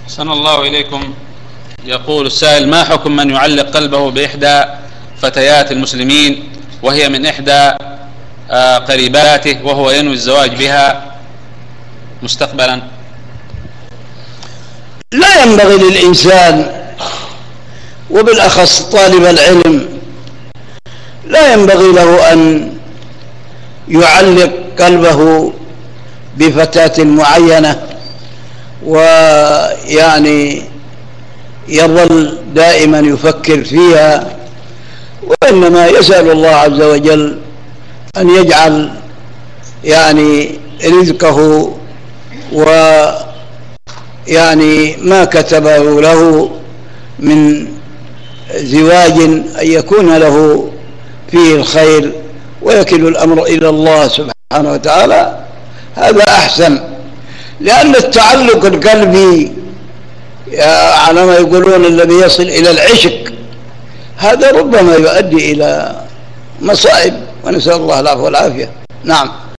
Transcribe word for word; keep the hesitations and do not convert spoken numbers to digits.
أحسن الله إليكم. يقول السائل: ما حكم من يعلق قلبه بإحدى فتيات المسلمين وهي من إحدى قريباته وهو ينوي الزواج بها مستقبلا؟ لا ينبغي للإنسان وبالأخص طالب العلم لا ينبغي له أن يعلق قلبه بفتاة معينة ويعني يظل دائما يفكر فيها، وإنما يسأل الله عز وجل أن يجعل يعني رزقه ويعني ما كتبه له من زواج أن يكون له فيه الخير ويكل الأمر إلى الله سبحانه وتعالى، هذا أحسن. لأن التعلق القلبي على ما يقولون الذي يصل إلى العشق هذا ربما يؤدي إلى مصائب، ونسأل الله العفو والعافية. نعم.